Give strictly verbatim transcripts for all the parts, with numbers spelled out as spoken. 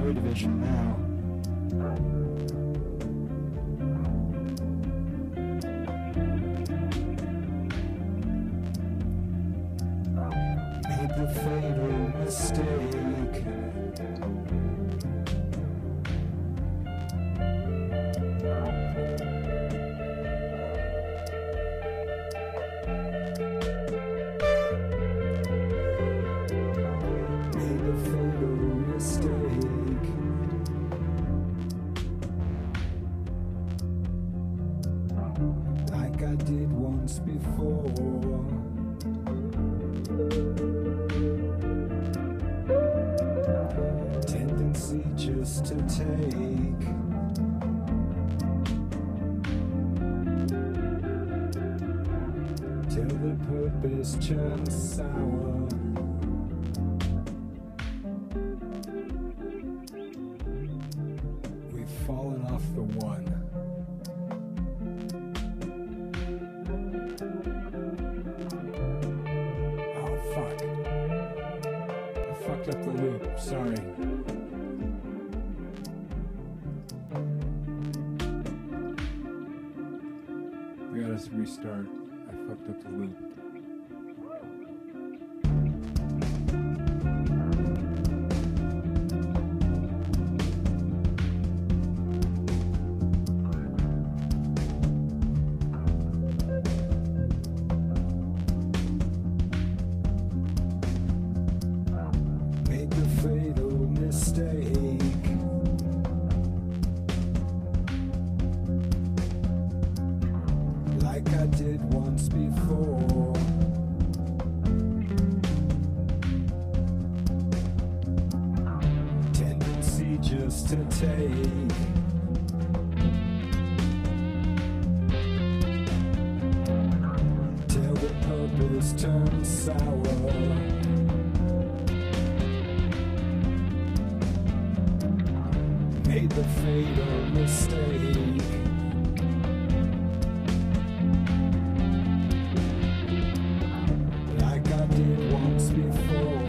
Joy Division now. Made the fatal mistake. Made a fatal mistake. Like I did once before. Tendency just to take. Till the purpose turns sour. We've fallen off the one. Oh fuck. I fucked up the loop, sorry. We gotta restart. I fucked up the loop. Made the fatal mistake. Like I did once before. Tendency just to take. Till the purpose turns sour. Made the fatal mistake. Like I did once before.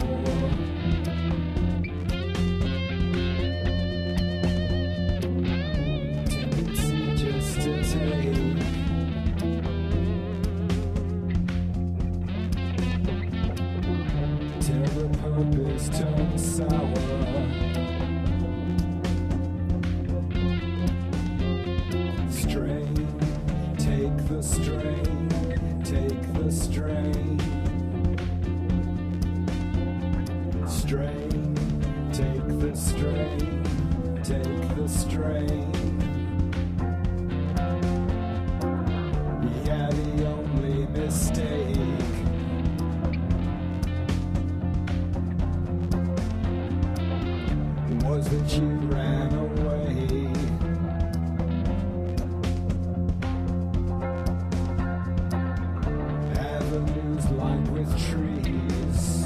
Tendency just to take. Till the purpose turns sour. Strain, take the strain, take the strain. Strain, take the strain, take the strain. Yeah, the only mistake was that you ran away. Avenues lined with trees.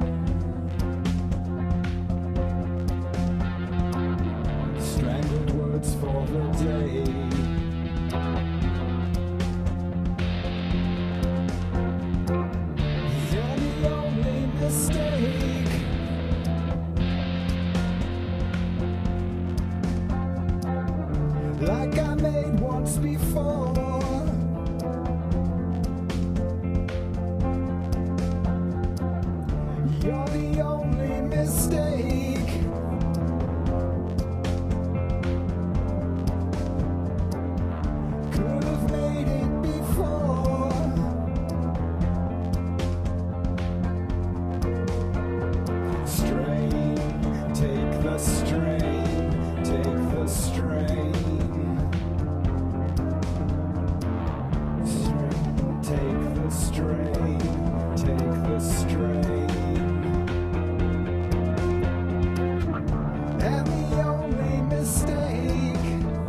Strangled words for the day. You're the only mistake. Like I made once before. You're the only mistake. Could have made it before. Strain, take the strain, take the strain. Strain, take the strain, take the strain. And the only mistake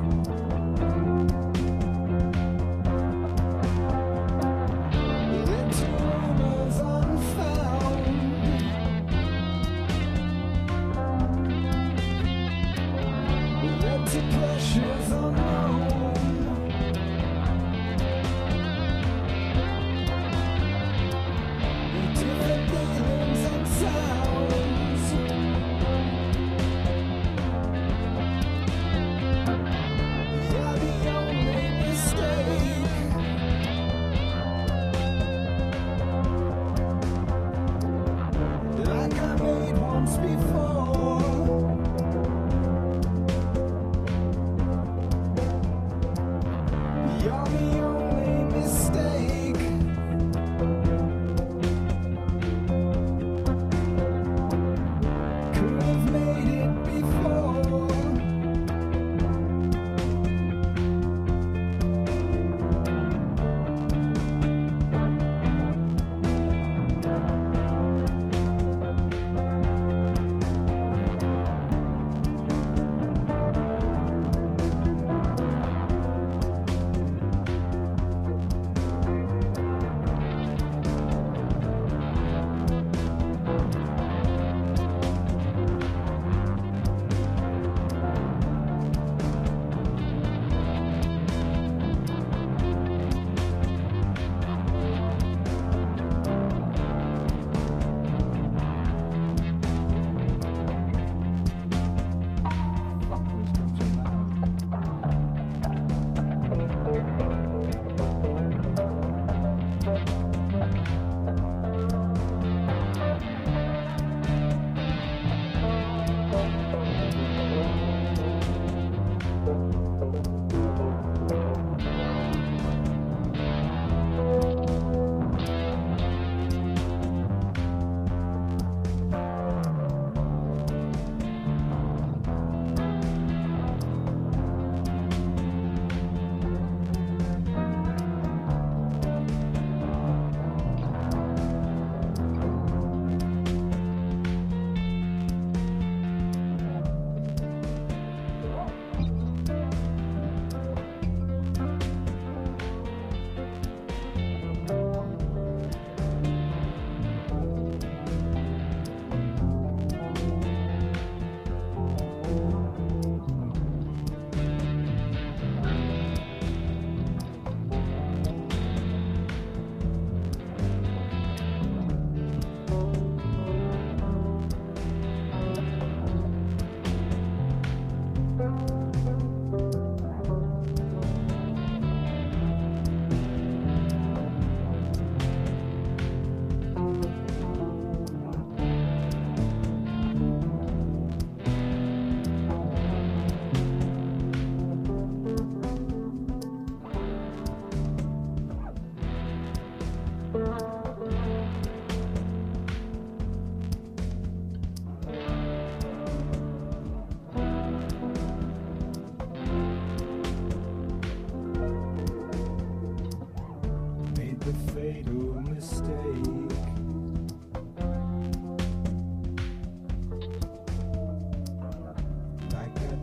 led to rumors unfound. Led to pleasures unknown. Different feelings and sounds.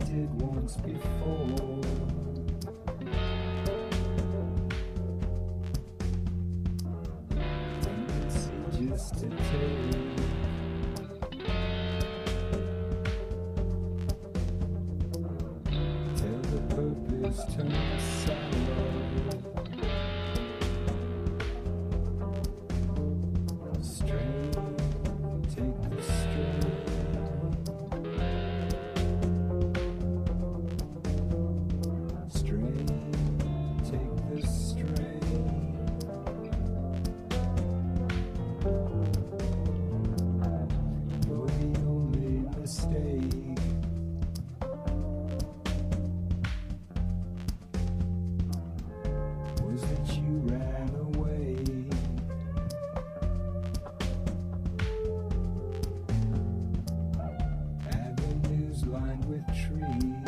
did once before. Just to take, till the purpose turns sour. Strain, take the strain. Strain, take the strain. You're the only mistake. Was that you ran away? Avenues lined with trees.